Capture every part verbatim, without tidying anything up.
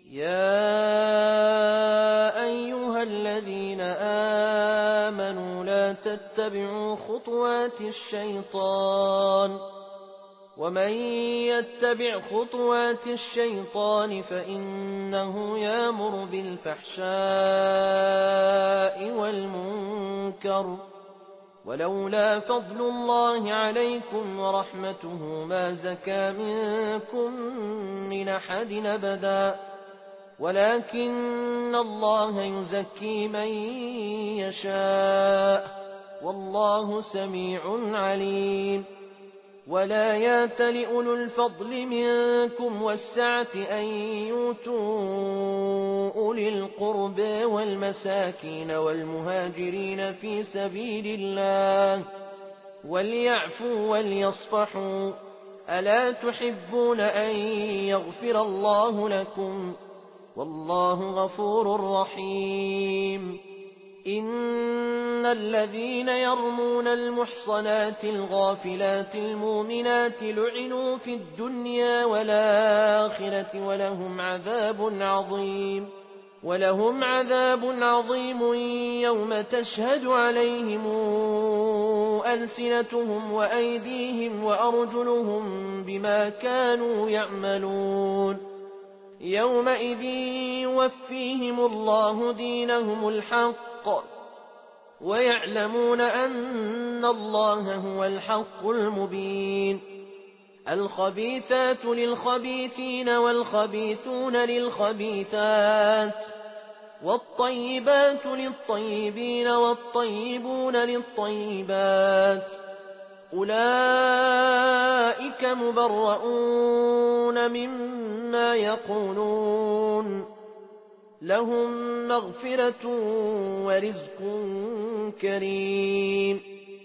يَا أَيُّهَا الَّذِينَ آمَنُوا لَا تَتَّبِعُوا خُطُوَاتِ الشَّيْطَانِ ۚ وَمَن يَتَّبِعْ خُطُوَاتِ الشَّيْطَانِ فَإِنَّهُ يَأْمُرُ بِالْفَحْشَاءِ وَالْمُنكَرِ ۚ وَلَوْلَا فَضْلُ اللَّهِ عَلَيْكُمْ وَرَحْمَتُهُ مَا زَكَىٰ مِنكُم مِّنْ أَحَدٍ أَبَدًا وَلَٰكِنَّ اللَّهَ يُزَكِّي مَن يَشَاءُ ۗ وَاللَّهُ سَمِيعٌ عَلِيمٌ. وَلَا يَأْتَلِ أُولُو الْفَضْلِ مِنكُمْ وَالسَّعَةِ أَن يُؤْتُوا أُولِي الْقُرْبَىٰ وَالْمَسَاكِينَ وَالْمُهَاجِرِينَ فِي سَبِيلِ اللَّهِ وَلْيَعْفُوا وَلْيَصْفَحُوا ۗ أَلَا تُحِبُّونَ أَن يَغْفِرَ اللَّهُ لَكُمْ ۗ وَاللَّهُ غَفُورٌ رَّحِيمٌ. إِنَّ الَّذِينَ يَرْمُونَ الْمُحْصَنَاتِ الْغَافِلَاتِ الْمُؤْمِنَاتِ لُعِنُوا فِي الدُّنْيَا وَالْآخِرَةِ وَلَهُمْ عَذَابٌ عَظِيمٌ وَلَهُمْ عَذَابٌ عَظِيمٌ يَوْمَ تَشْهَدُ عَلَيْهِمْ أَلْسِنَتُهُمْ وَأَيْدِيهِمْ وَأَرْجُلُهُم بِمَا كَانُوا يَعْمَلُونَ يَوْمَئِذٍ يُوَفِّيهِمُ اللَّهُ دِينَهُمُ الْحَقَّ وَيَعْلَمُونَ أَنَّ اللَّهَ هُوَ الْحَقُّ الْمُبِينُ. الْخَبِيثَاتُ لِلْخَبِيثِينَ وَالْخَبِيثُونَ لِلْخَبِيثَاتِ وَالطَّيِّبَاتُ لِلطَّيِّبِينَ وَالطَّيِّبُونَ لِلطَّيِّبَاتِ ۚ أُولَٰئِكَ مُبَرَّءُونَ مِمَّا يَقُولُونَ ۖ لَهُم مَّغْفِرَةٌ وَرِزْقٌ كَرِيمٌ.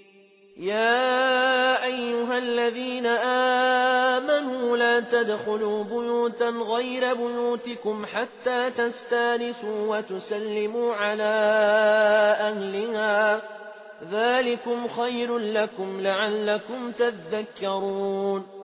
يَا أَيُّهَا الَّذِينَ آمَنُوا لَا تَدْخُلُوا بُيُوتًا غَيْرَ بُيُوتِكُمْ حَتَّىٰ تَسْتَأْنِسُوا وَتُسَلِّمُوا عَلَىٰ أَهْلِهَا ۚ ذَٰلِكُمْ خَيْرٌ لَّكُمْ لَعَلَّكُمْ تَذَكَّرُونَ.